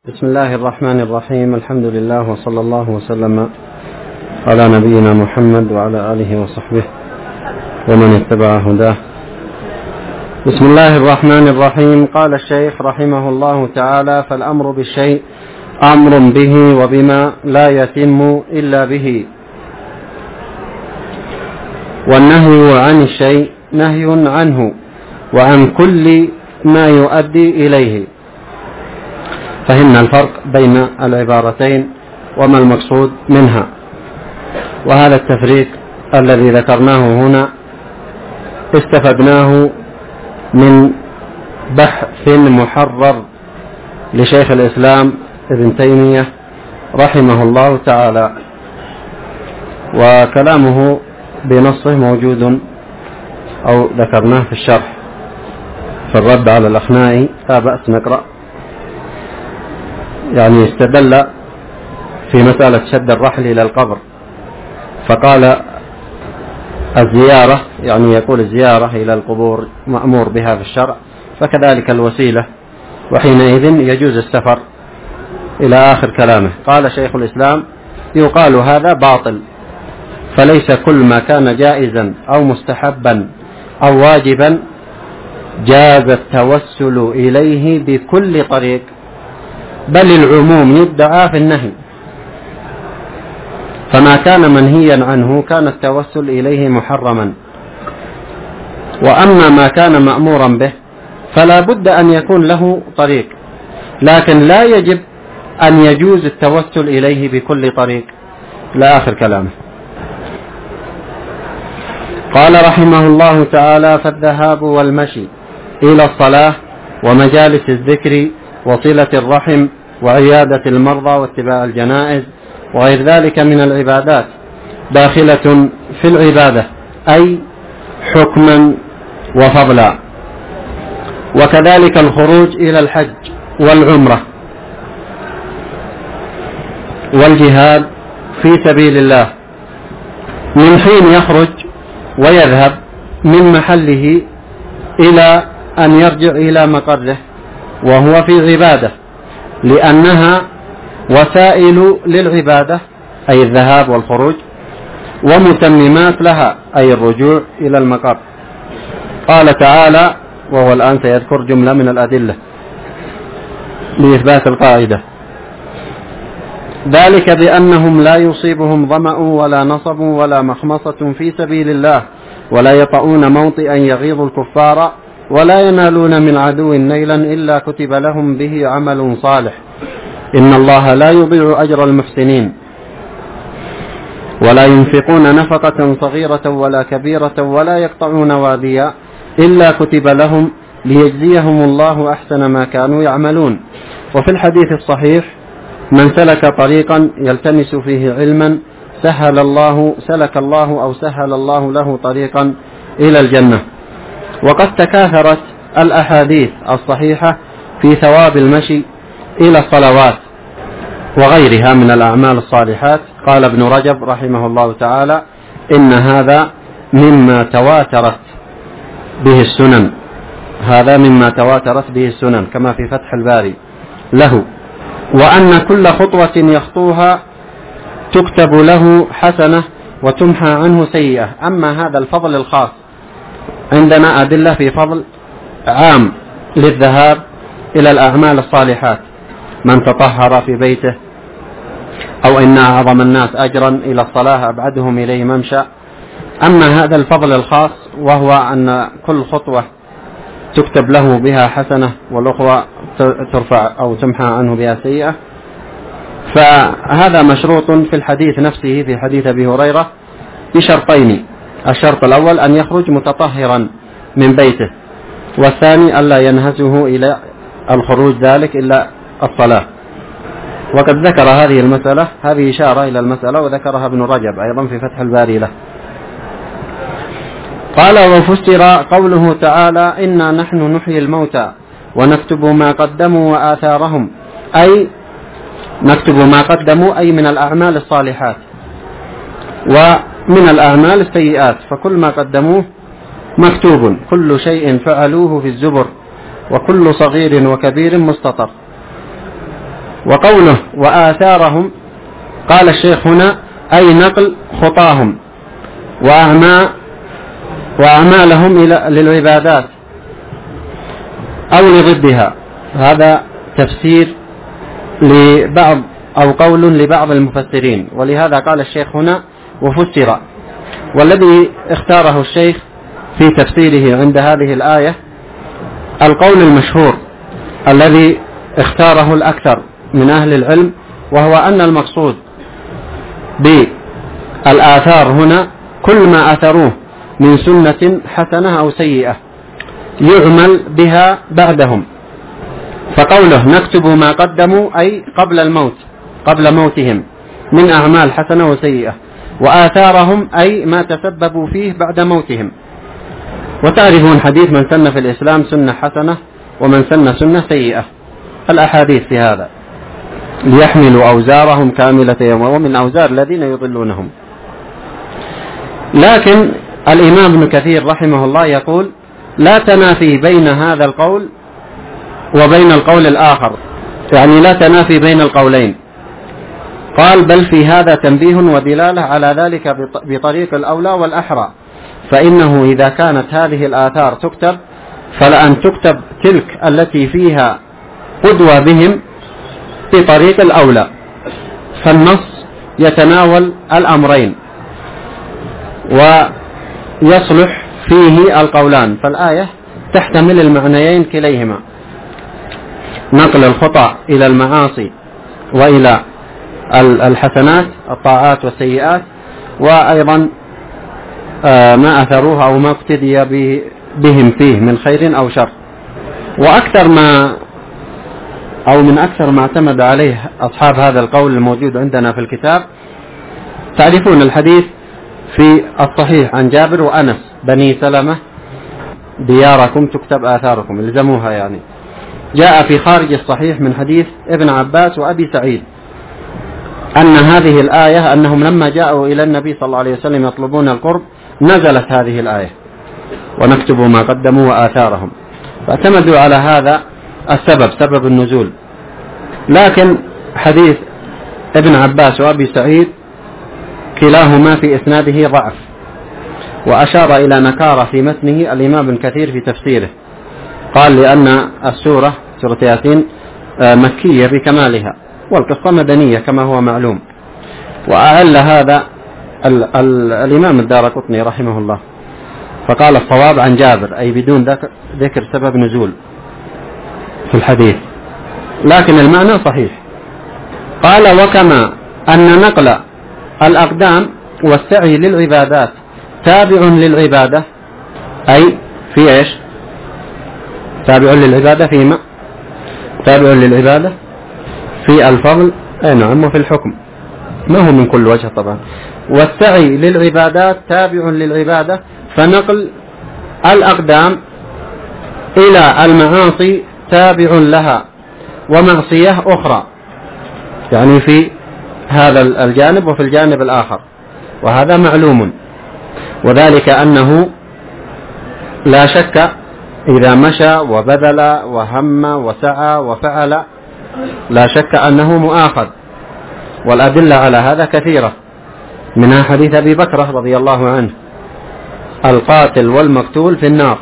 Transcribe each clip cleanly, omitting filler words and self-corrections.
بسم الله الرحمن الرحيم. الحمد لله وصلى الله وسلم على نبينا محمد وعلى آله وصحبه ومن اتبع هداه. بسم الله الرحمن الرحيم. قال الشيخ رحمه الله تعالى: فالأمر بالشيء أمر به وبما لا يتم إلا به، والنهي عن الشيء نهي عنه وعن كل ما يؤدي إليه. فهمنا الفرق بين العبارتين وما المقصود منها، وهذا التفريق الذي ذكرناه هنا استفدناه من بحث محرر لشيخ الإسلام ابن تيمية رحمه الله تعالى، وكلامه بنصه موجود أو ذكرناه في الشرح في الرد على الأخنائي، لا بأس نقرأ. يعني استدل في مسألة شد الرحل إلى القبر، فقال الزيارة، يعني يقول الزيارة إلى القبور مأمور بها في الشرع، فكذلك الوسيلة، وحينئذ يجوز السفر إلى آخر كلامه. قال شيخ الإسلام: يقال هذا باطل، فليس كل ما كان جائزا أو مستحبا أو واجبا جاز التوسل إليه بكل طريق، بل العموم يدعى في النهي، فما كان منهيا عنه كان التوسل إليه محرما، وأما ما كان مأمورا به فلا بد أن يكون له طريق، لكن لا يجب أن يجوز التوسل إليه بكل طريق، لا آخر كلامه. قال رحمه الله تعالى: فالذهاب والمشي إلى الصلاة ومجالس الذكر وصلة الرحم وعيادة المرضى واتباع الجنائز وغير ذلك من العبادات داخلة في العبادة، أي حكما وفضلا. وكذلك الخروج إلى الحج والعمرة والجهاد في سبيل الله من حين يخرج ويذهب من محله إلى أن يرجع إلى مقره وهو في عبادة، لأنها وسائل للعبادة، أي الذهاب والخروج، ومتممات لها، أي الرجوع إلى المقر. قال تعالى، وهو الآن سيذكر جملة من الأدلة لإثبات القاعدة: ذلك بأنهم لا يصيبهم ظمأ ولا نصب ولا مخمصة في سبيل الله ولا يطؤون موطئا يغيظ الكفار ولا ينالون من عدو نيلا إلا كتب لهم به عمل صالح إن الله لا يضيع أجر المحسنين ولا ينفقون نفقة صغيرة ولا كبيرة ولا يقطعون واديا إلا كتب لهم ليجزيهم الله أحسن ما كانوا يعملون. وفي الحديث الصحيح: من سلك طريقا يلتمس فيه علما سهل الله له طريقا إلى الجنة. وقد تكاثرت الأحاديث الصحيحة في ثواب المشي إلى الصلوات وغيرها من الأعمال الصالحات. قال ابن رجب رحمه الله تعالى: إن هذا مما تواترت به السنن، هذا مما تواترت به السنن، كما في فتح الباري له، وأن كل خطوة يخطوها تكتب له حسنة وتمحى عنه سيئة. أما هذا الفضل الخاص، عندنا أدلة في فضل عام للذهاب إلى الأعمال الصالحات: من تطهر في بيته، أو إن أعظم الناس أجرا إلى الصلاة أبعدهم إليه ممشى. أما هذا الفضل الخاص وهو أن كل خطوة تكتب له بها حسنة والأخرى ترفع أو تمحى عنه بها سيئة، فهذا مشروط في الحديث نفسه، في حديث أبي هريرة، بشرطين: الشرط الأول أن يخرج متطهرا من بيته، والثاني ألا ينهزه إلى الخروج ذلك إلا الصلاة. وقد ذكر هذه المسألة، هذه إشارة إلى المسألة، وذكرها ابن رجب أيضا في فتح الباري له. قال: وفسر قوله تعالى: إنا نحن نحيي الموتى ونكتب ما قدموا وآثارهم، أي نكتب ما قدموا أي من الأعمال الصالحات ومن الأعمال السيئات، فكل ما قدموه مكتوب، كل شيء فعلوه في الزبر وكل صغير وكبير مستطر. وقوله وآثارهم، قال الشيخ هنا أي نقل خطاهم وأعمالهم للعبادات أو لضدها. هذا تفسير لبعض أو قول لبعض المفسرين، ولهذا قال الشيخ هنا وفسر. والذي اختاره الشيخ في تفسيره عند هذه الآية القول المشهور الذي اختاره الأكثر من أهل العلم، وهو أن المقصود بالآثار هنا كل ما أثروه من سنة حسنة أو سيئة يعمل بها بعدهم. فقوله نكتب ما قدموا أي قبل الموت، قبل موتهم من أعمال حسنة وسيئة، وآثارهم أي ما تسببوا فيه بعد موتهم. وتعرفون حديث من سن في الإسلام سنة حسنة ومن سن سنة سيئة، الأحاديث في هذا، ليحملوا أوزارهم كاملة يوم ومن أوزار الذين يضلونهم. لكن الإمام ابن كثير رحمه الله يقول لا تنافي بين هذا القول وبين القول الآخر، يعني لا تنافي بين القولين. قال بل في هذا تنبيه ودلالة على ذلك بطريق الأولى والأحرى، فإنه إذا كانت هذه الآثار تكتب فلأن تكتب تلك التي فيها قدوة بهم بطريق الأولى. فالنص يتناول الأمرين ويصلح فيه القولان، فالآية تحتمل المعنيين كليهما، نقل الخطأ إلى المعاصي وإلى الحسنات الطاعات والسيئات، وأيضا ما أثروها أو ما اقتدي بهم فيه من خير أو شر. وأكثر ما أو من أكثر ما اعتمد عليه أصحاب هذا القول الموجود عندنا في الكتاب، تعرفون الحديث في الصحيح عن جابر وأنس بني سلمة دياركم تكتب آثاركم، الزموها يعني. جاء في خارج الصحيح من حديث ابن عباس وأبي سعيد أن هذه الآية أنهم لما جاءوا إلى النبي صلى الله عليه وسلم يطلبون القرب نزلت هذه الآية ونكتب ما قدموا وآثارهم، فاعتمدوا على هذا السبب، سبب النزول. لكن حديث ابن عباس وأبي سعيد كلاهما في إسناده ضعف، وأشار إلى نكارة في متنه الإمام ابن كثير في تفسيره، قال لأن السورة سورة ياسين مكية بكمالها والقصة مدنية كما هو معلوم. وأعل هذا الإمام الدارقطني رحمه الله، فقال الصواب عن جابر أي بدون ذكر سبب نزول في الحديث، لكن المعنى صحيح. قال وكما أن نقل الأقدام والسعي للعبادات تابع للعبادة، أي في إيش؟ تابع للعبادة فيما؟ تابع للعبادة في الفضل، أي نعم، وفي الحكم، ما هو من كل وجه طبعا. والسعي للعبادات تابع للعبادة، فنقل الأقدام إلى المعاصي تابع لها ومعصية أخرى، يعني في هذا الجانب وفي الجانب الآخر، وهذا معلوم. وذلك أنه لا شك إذا مشى وبذل وهم وسعى وفعل لا شك أنه مؤاخذ، والأدلة على هذا كثيرة، منها حديث أبي بكر رضي الله عنه القاتل والمقتول في النار،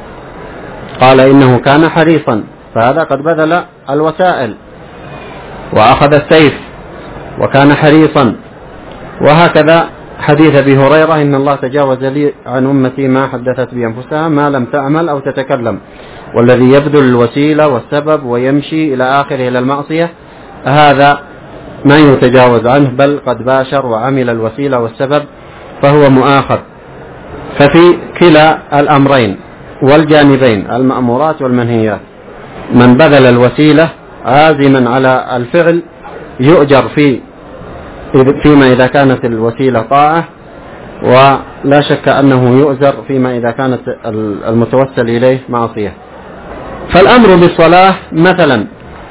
قال إنه كان حريصا، فهذا قد بذل الوسائل وأخذ السيف وكان حريصا. وهكذا حديث أبي هريرة إن الله تجاوز لي عن أمتي ما حدثت بأنفسها ما لم تعمل أو تتكلم، والذي يبذل الوسيلة والسبب ويمشي إلى آخره إلى المعصية هذا ما يتجاوز عنه، بل قد باشر وعمل الوسيلة والسبب فهو مؤاخذ. ففي كلا الأمرين والجانبين المأمورات والمنهيات، من بذل الوسيلة عازما على الفعل يؤجر فيما إذا كانت الوسيلة طاعة، ولا شك أنه يؤجر فيما إذا كانت المتوسل إليه معصية. فالأمر بالصلاة مثلا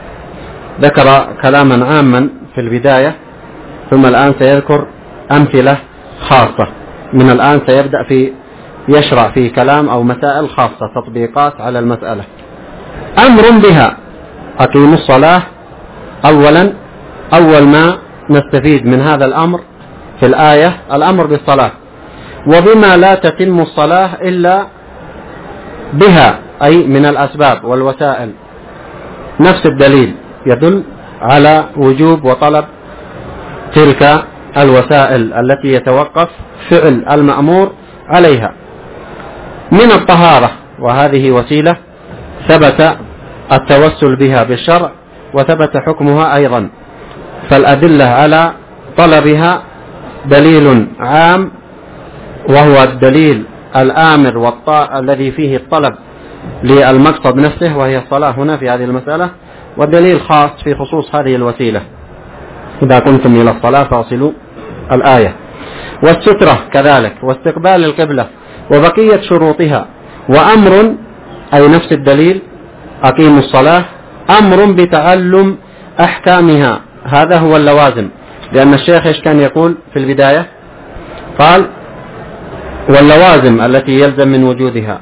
ذكر كلاما عاما في البداية، ثم الآن سيذكر أمثلة خاصة، من الآن سيبدأ يشرع في كلام أو مسائل خاصة، تطبيقات على المسألة. أمر بها أقيموا الصلاة أول ما نستفيد من هذا الأمر في الآية الأمر بالصلاة، وبما لا تتم الصلاة إلا بها، أي من الأسباب والوسائل. نفس الدليل يدل على وجوب وطلب تلك الوسائل التي يتوقف فعل المأمور عليها. من الطهارة، وهذه وسيلة ثبت التوسل بها بالشرع وثبت حكمها أيضا، فالأدلة على طلبها دليل عام وهو الدليل الآمر الذي فيه الطلب للمقصد نفسه وهي الصلاة هنا في هذه المسألة، والدليل خاص في خصوص هذه الوسيلة: إذا كنتم إلى الصلاة فاصلوا الآية. والسترة كذلك، واستقبال القبلة، وبقية شروطها. وأمر، أي نفس الدليل أقيموا الصلاة، أمر بتعلم أحكامها، هذا هو اللوازم. لأن الشيخ إيش كان يقول في البداية؟ قال: واللوازم التي يلزم من وجودها،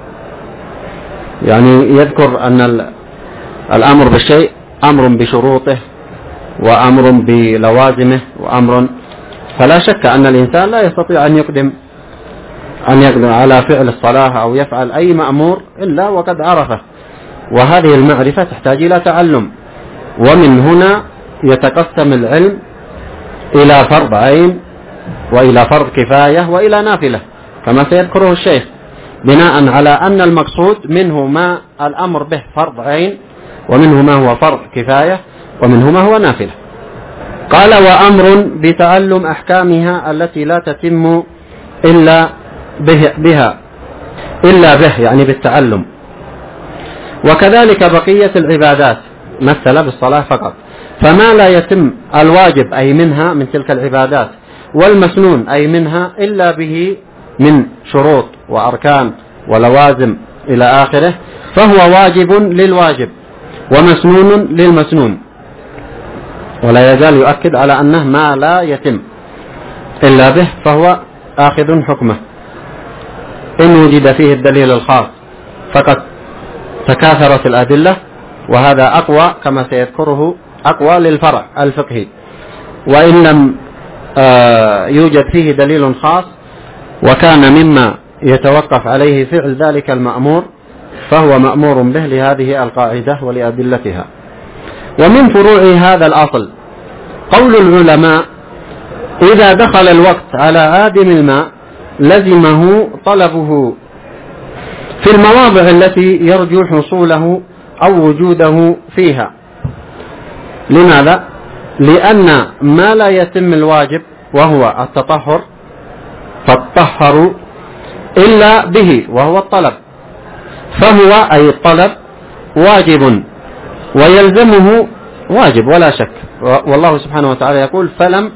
يعني يذكر أن الأمر بالشيء أمر بشروطه وأمر بلوازمه وأمر، فلا شك أن الإنسان لا يستطيع أن يقدم على فعل الصلاة أو يفعل أي مأمور إلا وقد عرفه، وهذه المعرفة تحتاج إلى تعلم. ومن هنا يتقسم العلم إلى فرض عين وإلى فرض كفاية وإلى نافلة كما سيذكره الشيخ، بناء على أن المقصود منه ما الأمر به فرض عين، ومنه ما هو فرض كفاية، ومنه ما هو نافلة. قال: وأمر بتعلم أحكامها التي لا تتم إلا به يعني بالتعلم. وكذلك بقية العبادات، مثل بالصلاة فقط، فما لا يتم الواجب أي منها من تلك العبادات، والمسنون أي منها، إلا به من شروط وأركان ولوازم إلى آخره، فهو واجب للواجب ومسنون للمسنون. ولا يزال يؤكد على أنه ما لا يتم إلا به فهو آخذ حكمه، إن وجد فيه الدليل الخاص فقد تكاثرت الأدلة، وهذا أقوى كما سيذكره، أقوى للفرع الفقهي. وإن لم يوجد فيه دليل خاص وكان مما يتوقف عليه فعل ذلك المأمور فهو مأمور به لهذه القاعدة ولأدلتها. ومن فروع هذا الأصل قول العلماء: إذا دخل الوقت على عادم الماء لزمه طلبه في المواضع التي يرجو حصوله أو وجوده فيها. لماذا؟ لأن ما لا يتم الواجب وهو التطهر فالطهر إلا به وهو الطلب، فهو أي الطلب واجب ويلزمه واجب ولا شك. والله سبحانه وتعالى يقول: فلم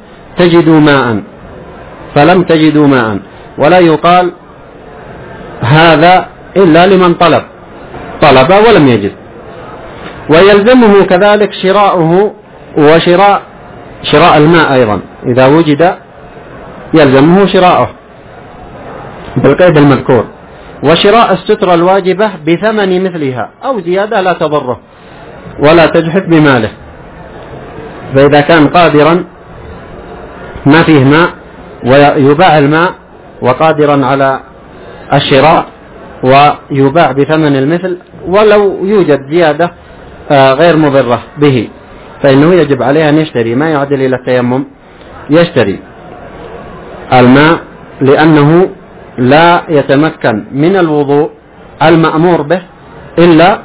تجدوا ماء، ولا يقال هذا إلا لمن طلب ولم يجد. ويلزمه كذلك شراؤه وشراء الماء أيضا، إذا وجد يلزمه شراؤه بالقيد المذكور، وشراء السترة الواجبة بثمن مثلها أو زيادة لا تضره ولا تجحف بماله. فإذا كان قادرا ما فيه ماء ويباع الماء وقادرا على الشراء ويباع بثمن المثل ولو يوجد زيادة غير مضرة به، فإنه يجب عليه أن يشتري ما يعدل إلى التيمم، يشتري الماء، لأنه لا يتمكن من الوضوء المأمور به إلا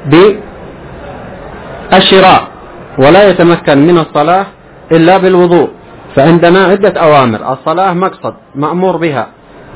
بالشراء، ولا يتمكن من الصلاة إلا بالوضوء. فعندنا عدة أوامر: الصلاة مقصد مأمور بها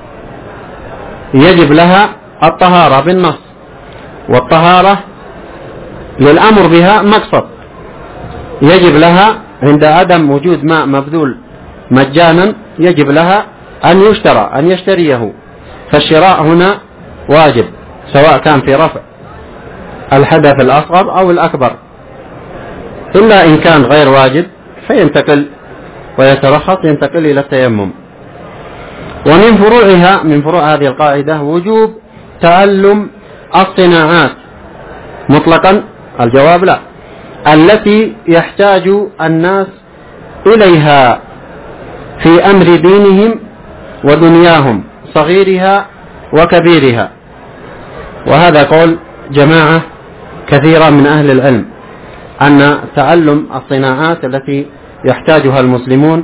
يجب لها الطهارة بالنص، والطهارة للأمر بها مقصد يجب لها عند عدم وجود ماء مبذول مجانا، يجب لها أن يشترى، أن يشتريه، فالشراء هنا واجب سواء كان في رفع الحدث الأصغر أو الأكبر، إلا إن كان غير واجب فينتقل ويترخص ينتقل إلى التيمم. ومن فروعها، من فروع هذه القاعدة، وجوب تعلم الصناعات مطلقا. الجواب لا. التي يحتاج الناس إليها في أمر دينهم ودنياهم صغيرها وكبيرها. وهذا قول جماعة كثيرة من أهل العلم، أن تعلم الصناعات التي يحتاجها المسلمون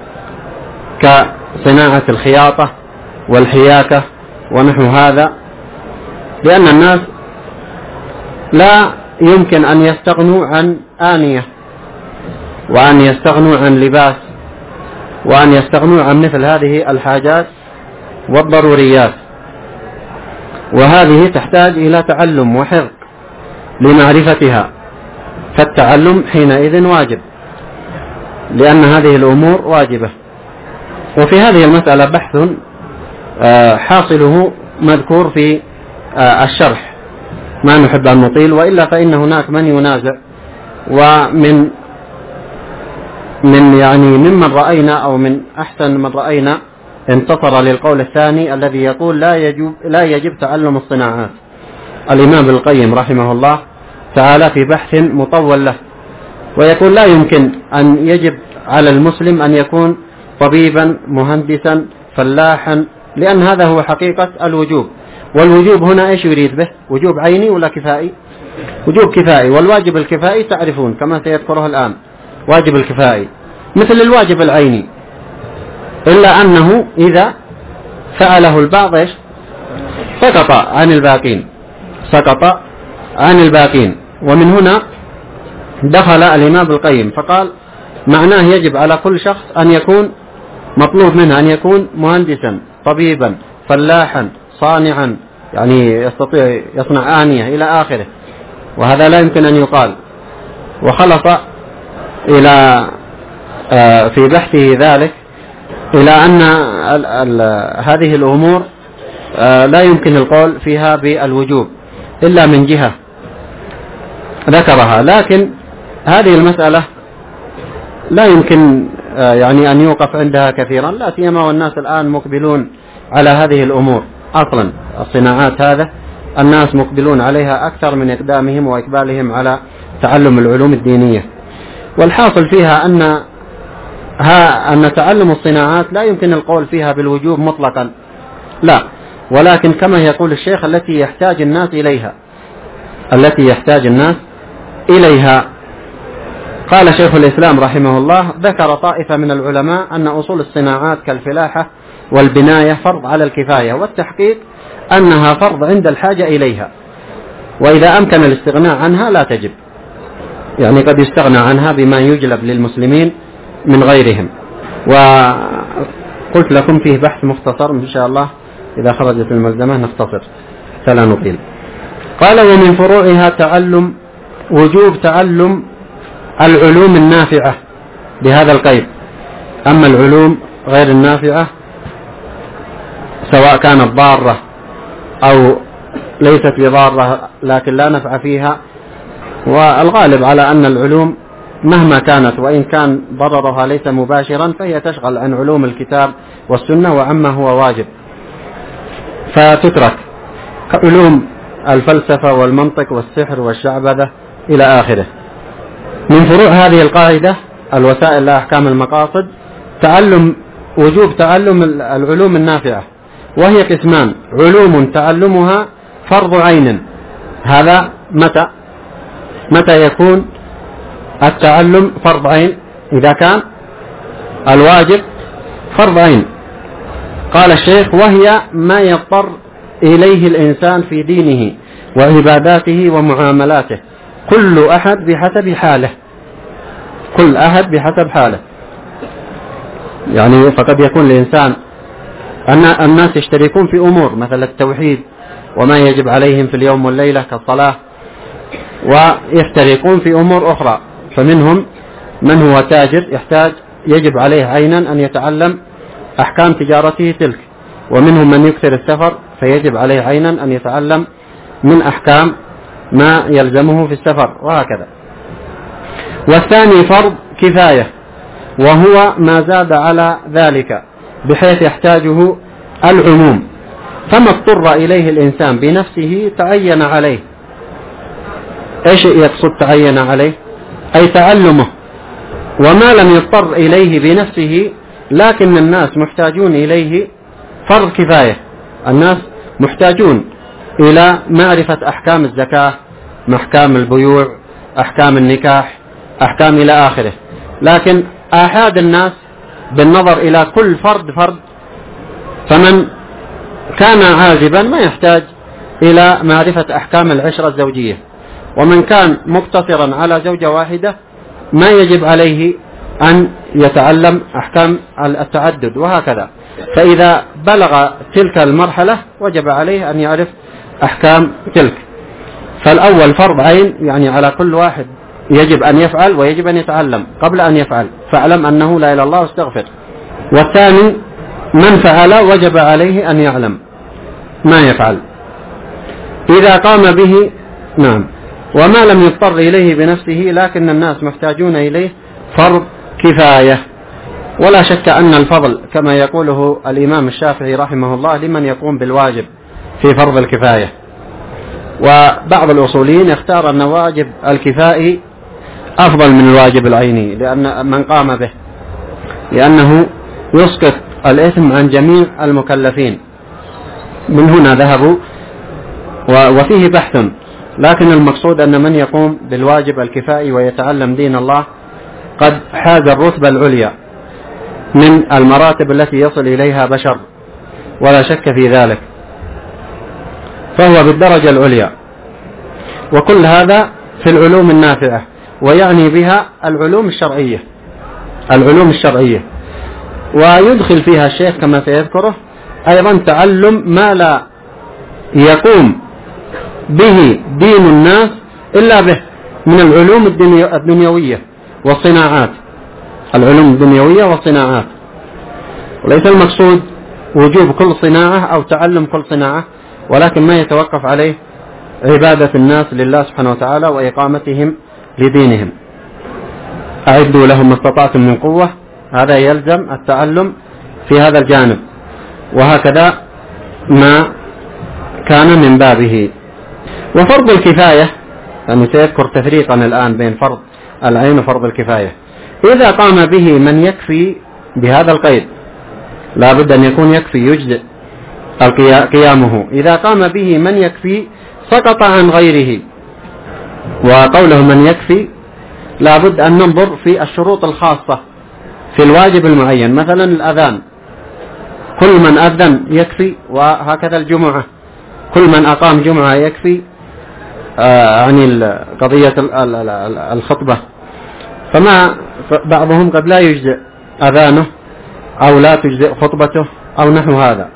كصناعة الخياطة والحياكة ونحو هذا، لأن الناس لا يمكن أن يستغنوا عن آنية، وأن يستغنوا عن لباس، وأن يستغنوا عن مثل هذه الحاجات والضروريات، وهذه تحتاج إلى تعلم وحفظ لمعرفتها، فالتعلم حينئذ واجب، لأن هذه الأمور واجبة. وفي هذه المسألة بحث حاصله مذكور في الشرح، ما نحب أن نطيل، وإلا فإن هناك من ينازع، ومن يعني ممن رأينا أو من أحسن من رأينا انتصر للقول الثاني الذي يقول لا يجب تعلم الصناعات، الإمام ابن القيم رحمه الله تعالى في بحث مطول له، ويقول لا يمكن أن يجب على المسلم أن يكون طبيبا مهندسا فلاحا، لأن هذا هو حقيقة الوجوب. والوجوب هنا إيش يريد به؟ وجوب عيني ولا كفائي؟ وجوب كفائي، والواجب الكفائي تعرفون كما سيذكره الآن، واجب الكفائي مثل الواجب العيني، إلا أنه إذا فعله البعض إيش؟ سقط عن الباقين. ومن هنا دخل الإمام ابن القيم فقال معناه يجب على كل شخص أن يكون مطلوب منه أن يكون مهندسا طبيبا فلاحا صانعا، يعني يستطيع يصنع آنية إلى آخره، وهذا لا يمكن أن يقال. وخلص إلى في بحثه ذلك إلى أن هذه الأمور لا يمكن القول فيها بالوجوب إلا من جهة ذكرها، لكن هذه المسألة لا يمكن يعني أن يوقف عندها كثيرا، لا سيما والناس الآن مقبلون على هذه الأمور. أصلا الصناعات هذا الناس مقبلون عليها أكثر من إقدامهم وإقبالهم على تعلم العلوم الدينية. والحاصل فيها أن تعلم الصناعات لا يمكن القول فيها بالوجوب مطلقا، لا، ولكن كما يقول الشيخ التي يحتاج الناس إليها. قال شيخ الإسلام رحمه الله ذكر طائفة من العلماء أن أصول الصناعات كالفلاحة والبناية فرض على الكفاية، والتحقيق أنها فرض عند الحاجة إليها، وإذا أمكن الاستغناء عنها لا تجب، يعني قد يستغنى عنها بما يجلب للمسلمين من غيرهم. وقلت لكم فيه بحث مختصر إن شاء الله إذا خرجت الملزمة نختصر فلا نطيل. قال ومن فروعها وجوب تعلم العلوم النافعة بهذا القيد. أما العلوم غير النافعة سواء كانت ضارة أو ليست بضارة لكن لا نفع فيها، والغالب على أن العلوم مهما كانت وإن كان ضررها ليس مباشرا فهي تشغل عن علوم الكتاب والسنة وعما هو واجب فتترك، كعلوم الفلسفة والمنطق والسحر والشعبذة إلى آخره. من فروع هذه القاعدة الوسائل لا أحكام المقاصد وجوب تعلم العلوم النافعة، وهي قسمان: علوم تعلمها فرض عين، هذا متى يكون التعلم فرض عين؟ إذا كان الواجب فرض عين. قال الشيخ وهي ما يضطر إليه الإنسان في دينه وعباداته ومعاملاته، كل أحد بحسب حاله. يعني فقد يكون الإنسان الناس يشتركون في أمور مثل التوحيد وما يجب عليهم في اليوم والليلة كالصلاة، ويشتركون في أمور أخرى، فمنهم من هو تاجر يجب عليه عينا أن يتعلم أحكام تجارته تلك، ومنهم من يكثر السفر فيجب عليه عينا أن يتعلم من أحكام ما يلزمه في السفر، وهكذا. والثاني فرض كفاية، وهو ما زاد على ذلك بحيث يحتاجه العموم، فما اضطر إليه الإنسان بنفسه تعين عليه. إيش يقصد تعين عليه؟ أي تعلمه، وما لم يضطر إليه بنفسه لكن الناس محتاجون إليه فرض كفاية. الناس محتاجون إلى معرفة أحكام الزكاة، أحكام البيوع، أحكام النكاح، أحكام إلى آخره، لكن آحاد الناس بالنظر إلى كل فرد، فمن كان عازبا ما يحتاج إلى معرفة أحكام العشرة الزوجية، ومن كان مقتصرا على زوجة واحدة ما يجب عليه أن يتعلم أحكام التعدد، وهكذا. فإذا بلغ تلك المرحلة وجب عليه أن يعرف أحكام تلك. فالأول فرض عين، يعني على كل واحد يجب أن يفعل ويجب أن يتعلم قبل أن يفعل، فاعلم أنه لا إله إلا الله واستغفر. والثاني من فعل وجب عليه أن يعلم ما يفعل إذا قام به. نعم. وما لم يضطر إليه بنفسه لكن الناس محتاجون إليه فرض كفاية. ولا شك أن الفضل كما يقوله الإمام الشافعي رحمه الله لمن يقوم بالواجب في فرض الكفاية. وبعض الأصوليين اختار أن واجب الكفائي أفضل من الواجب العيني لأن من قام به، لأنه يسقط الإثم عن جميع المكلفين. من هنا ذهبوا، وفيه بحث، لكن المقصود أن من يقوم بالواجب الكفائي ويتعلم دين الله قد حاز الرتبة العليا من المراتب التي يصل إليها بشر، ولا شك في ذلك، فهو بالدرجة العليا. وكل هذا في العلوم النافعة، ويعني بها العلوم الشرعية، ويدخل فيها الشيخ كما سيذكره أيضا تعلم ما لا يقوم به دين الناس إلا به من العلوم الدنيوية والصناعات. العلوم الدنيوية والصناعات، وليس المقصود وجوب كل صناعة أو تعلم كل صناعة، ولكن ما يتوقف عليه عبادة الناس لله سبحانه وتعالى وإقامتهم لدينهم. أعدوا لهم ما استطعتم من قوة، هذا يلزم التعلم في هذا الجانب، وهكذا ما كان من بابه. وفرض الكفاية، يعني سيذكر تفريقا الآن بين فرض العين وفرض الكفاية. إذا قام به من يكفي بهذا القيد، لا بد أن يكون يكفي يجزئ قيامه. إذا قام به من يكفي سقط عن غيره. وقوله من يكفي لا بد أن ننظر في الشروط الخاصة في الواجب المعين. مثلا الأذان، كل من أذن يكفي، وهكذا الجمعة كل من أقام جمعة يكفي عن قضية الخطبة. فما بعضهم قد لا يجزئ أذانه أو لا تجزئ خطبته أو نحو هذا،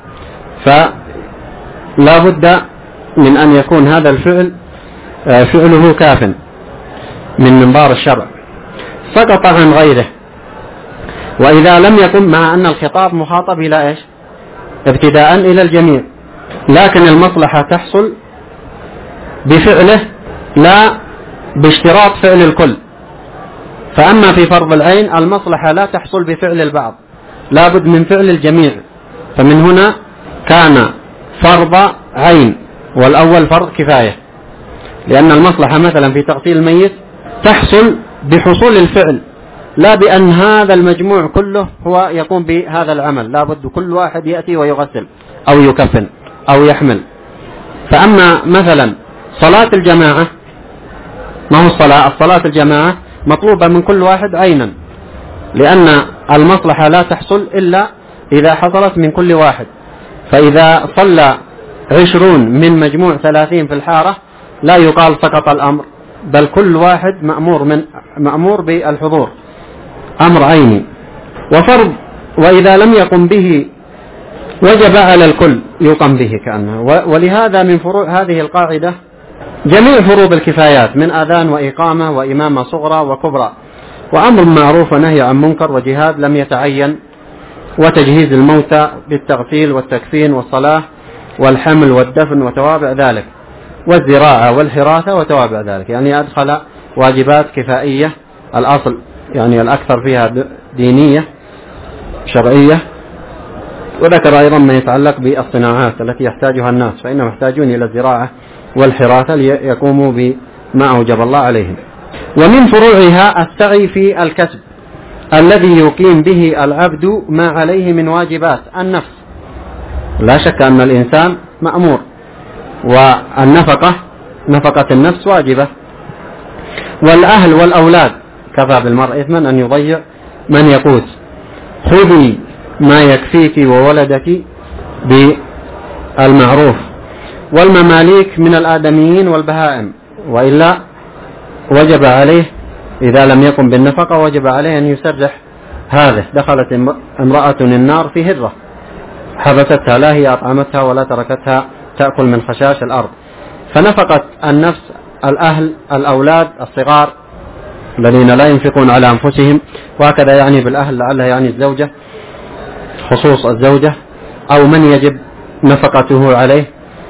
فلا بد من أن يكون هذا الفعل فعله كاف من منبار الشرع، سقط عن غيره. وإذا لم يكن، مع أن الخطاب مخاطب إلى إيش؟ ابتداء إلى الجميع، لكن المصلحة تحصل بفعله لا باشتراط فعل الكل. فأما في فرض العين المصلحة لا تحصل بفعل البعض، لا بد من فعل الجميع. فمن هنا كان فرض عين، والأول فرض كفاية، لأن المصلحة مثلا في تغسيل الميت تحصل بحصول الفعل، لا بأن هذا المجموع كله هو يقوم بهذا العمل، لا بد كل واحد يأتي ويغسل أو يكفن أو يحمل. فأما مثلا صلاة الجماعة، ما هو الصلاة الجماعة مطلوبة من كل واحد عينا، لأن المصلحة لا تحصل إلا إذا حصلت من كل واحد. فإذا صلى 20 من مجموع 30 في الحارة لا يقال سقط الأمر، بل كل واحد مأمور بالحضور، أمر عيني. وفرض وإذا لم يقم به وجب على الكل يقم به كأنه. ولهذا من فروع هذه القاعدة جميع فروض الكفايات من أذان وإقامة وإمامة صغرى وكبرى، وأمر معروف ونهي عن منكر وجهاد لم يتعين، وتجهيز الموتى بالتغسيل والتكفين والصلاة والحمل والدفن وتوابع ذلك، والزراعة والحراثة وتوابع ذلك. يعني أدخل واجبات كفائية الأصل، يعني الأكثر فيها دينية شرعية. وذكر أيضا ما يتعلق بالصناعات التي يحتاجها الناس، فإنهم يحتاجون إلى الزراعة والحراثة ليقوموا بما أوجب الله عليهم. ومن فروعها السعي في الكسب الذي يقيم به العبد ما عليه من واجبات النفس. لا شك أن الإنسان مأمور، والنفقة نفقة النفس واجبة. والأهل والأولاد كفى بالمرء إثما أن يضيع من يقوت. خذي ما يكفيك وولدك بالمعروف. والمماليك من الآدميين والبهائم، وإلا وجب عليه إذا لم يقم بالنفقة وجب عليه أن يسرح هذه. دخلت امرأة النار في هرة حبستها، لا هي أطعمتها ولا تركتها تأكل من خشاش الأرض. فنفقت النفس الأهل الأولاد الصغار الذين لا ينفقون على أنفسهم، وهكذا يعني بالأهل لعله يعني الزوجة، خصوص الزوجة أو من يجب نفقته عليه.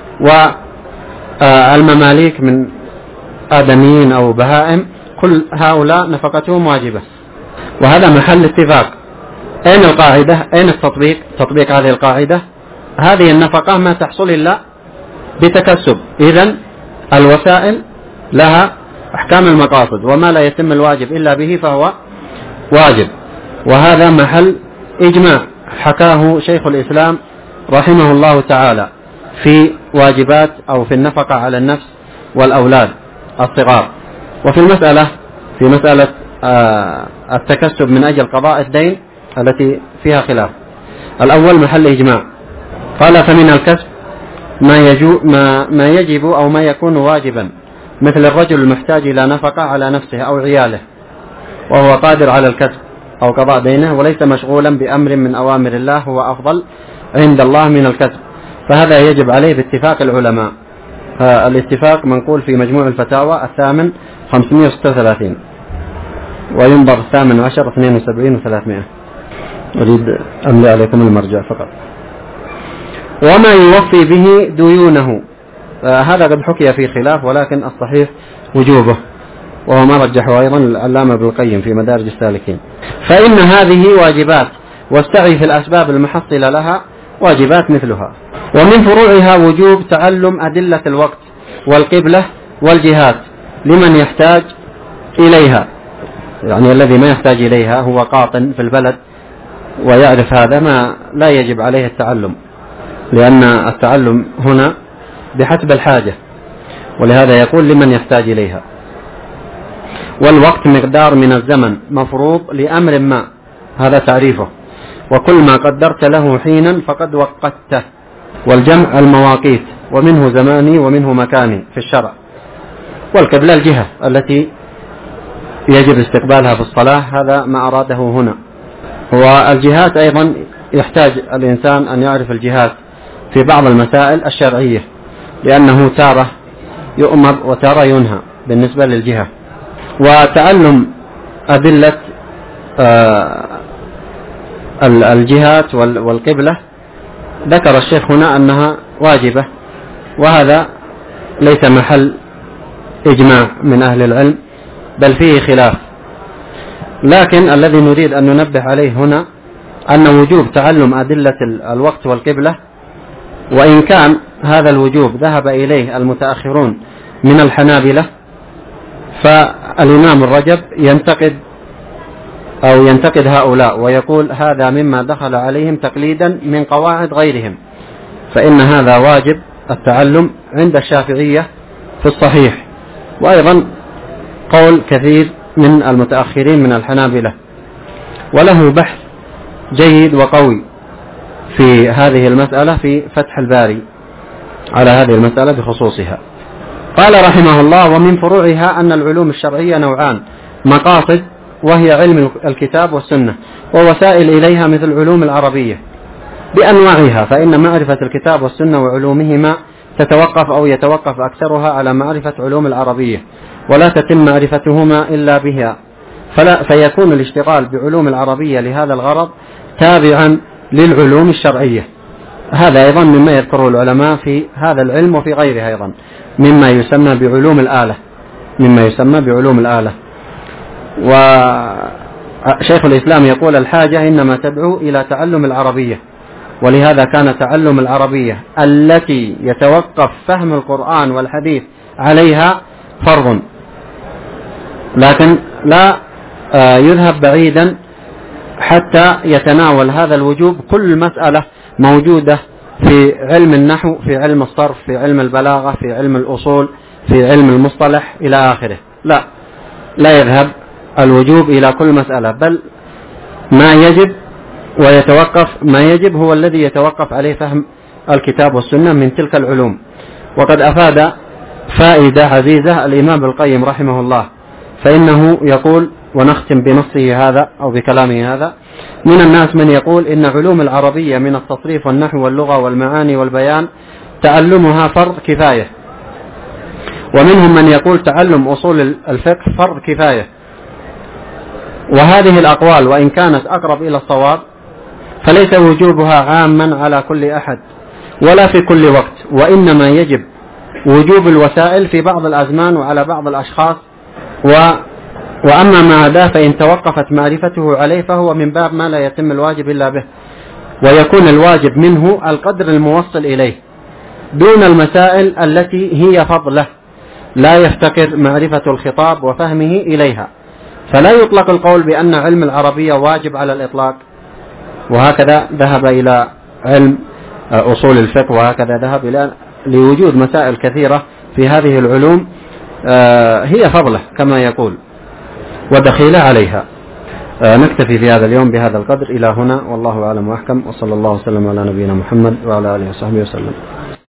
والمماليك من آدميين أو بهائم كل هؤلاء نفقتهم واجبة. وهذا محل اتفاق. أين القاعدة؟ أين التطبيق؟ تطبيق هذه القاعدة، هذه النفقة ما تحصل إلا بتكسب، إذن الوسائل لها أحكام المقاصد، وما لا يتم الواجب إلا به فهو واجب. وهذا محل إجماع حكاه شيخ الإسلام رحمه الله تعالى في واجبات أو في النفقة على النفس والأولاد الصغار. وفي في مسألة التكسب من أجل قضاء الدين التي فيها خلاف. الأول محل إجماع، قال فمن الكسب ما يجب أو ما يكون واجبا، مثل الرجل المحتاج إلى نفقة على نفسه أو عياله وهو قادر على الكسب أو قضاء دينه وليس مشغولا بأمر من أوامر الله هو أفضل عند الله من الكسب، فهذا يجب عليه باتفاق العلماء. الاتفاق منقول في مجموع الفتاوى 536 وينظر 18 72 و300. أريد أملي عليكم المرجع فقط. وما يوفي به ديونه، هذا قد حكي في خلاف، ولكن الصحيح وجوبه، وهو ما رجحه أيضا العلامة ابن القيم في مدارج السالكين. فإن هذه واجبات، والسعي في الأسباب المحصلة لها واجبات مثلها. ومن فروعها وجوب تعلم أدلة الوقت والقبلة والجهات لمن يحتاج إليها، يعني الذي ما يحتاج إليها هو قاطن في البلد ويعرف هذا ما لا يجب عليه التعلم، لأن التعلم هنا بحسب الحاجة، ولهذا يقول لمن يحتاج إليها. والوقت مقدار من الزمن مفروض لأمر ما، هذا تعريفه، وكل ما قدرت له حينا فقد وقته. والجمع المواقيت، ومنه زماني ومنه مكاني في الشرع. والقبلة الجهة التي يجب استقبالها في الصلاة، هذا ما أراده هنا. والجهات أيضا يحتاج الإنسان أن يعرف الجهات في بعض المسائل الشرعية، لأنه تارة يؤمر وتارة ينهى بالنسبة للجهة. وتعلم أدلة الجهات والقبلة ذكر الشيخ هنا أنها واجبة، وهذا ليس محل إجماع من أهل العلم، بل فيه خلاف. لكن الذي نريد أن ننبه عليه هنا أن وجوب تعلم أدلة الوقت والقبلة، وإن كان هذا الوجوب ذهب إليه المتأخرون من الحنابلة، فالإمام الرجب ينتقد هؤلاء ويقول هذا مما دخل عليهم تقليدا من قواعد غيرهم، فإن هذا واجب التعلم عند الشافعية في الصحيح، وأيضا قول كثير من المتأخرين من الحنابلة. وله بحث جيد وقوي في هذه المسألة في فتح الباري على هذه المسألة بخصوصها. قال رحمه الله: ومن فروعها أن العلوم الشرعية نوعان: مقاصد وهي علم الكتاب والسنة، ووسائل إليها مثل العلوم العربية بأنواعها، فإن معرفة الكتاب والسنة وعلومهما تتوقف أو يتوقف أكثرها على معرفة علوم العربية، ولا تتم معرفتهما إلا بها، فيكون الاشتغال بعلوم العربية لهذا الغرض تابعا للعلوم الشرعية. هذا أيضا مما يذكره العلماء في هذا العلم وفي غيره أيضا مما يسمى بعلوم الآلة. وشيخ الإسلام يقول: الحاجة إنما تدعو إلى تعلم العربية، ولهذا كان تعلم العربية التي يتوقف فهم القرآن والحديث عليها فرض، لكن لا يذهب بعيدا حتى يتناول هذا الوجوب كل مسألة موجودة في علم النحو، في علم الصرف، في علم البلاغة، في علم الأصول، في علم المصطلح إلى آخره. لا يذهب الوجوب إلى كل مسألة، بل ما يجب هو الذي يتوقف عليه فهم الكتاب والسنة من تلك العلوم. وقد أفاد فائدة عزيزة الإمام ابن القيم رحمه الله، فإنه يقول، ونختم بنصه هذا أو بكلامه هذا: من الناس من يقول إن علوم العربية من التصريف والنحو واللغة والمعاني والبيان تعلمها فرض كفاية، ومنهم من يقول تعلم أصول الفقه فرض كفاية. وهذه الأقوال وإن كانت أقرب إلى الصواب فليس وجوبها عاما على كل أحد ولا في كل وقت، وإنما يجب وجوب الوسائل في بعض الأزمان وعلى بعض الأشخاص، وأما ما عداه فإن توقفت معرفته عليه فهو من باب ما لا يتم الواجب إلا به، ويكون الواجب منه القدر الموصل إليه دون المسائل التي هي فضله لا يفتقر معرفة الخطاب وفهمه إليها. فلا يطلق القول بأن علم العربية واجب على الإطلاق، وهكذا ذهب إلى علم أصول الفقه، وهكذا ذهب إلى لوجود مسائل كثيرة في هذه العلوم هي فضله كما يقول ودخيل عليها. نكتفي في هذا اليوم بهذا القدر إلى هنا، والله أعلم وأحكم، وصلى الله وسلم على نبينا محمد وعلى آله وصحبه وسلم.